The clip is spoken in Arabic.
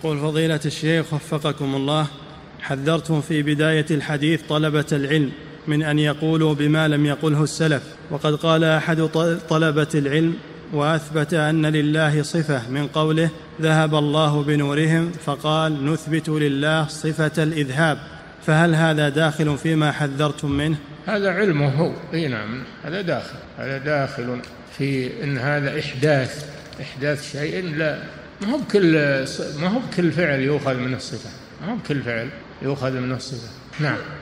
قل فضيلة الشيخ وفقكم الله، حذرتم في بداية الحديث طلبة العلم من أن يقولوا بما لم يقله السلف، وقد قال أحد طلبة العلم وأثبت أن لله صفة من قوله ذهب الله بنورهم، فقال نثبت لله صفة الإذهاب، فهل هذا داخل فيما حذرتم منه؟ هذا علمه هو، نعم، هذا داخل في إن هذا إحداث شيء. لا، ما هو بكل فعل يؤخذ من الصفة، نعم.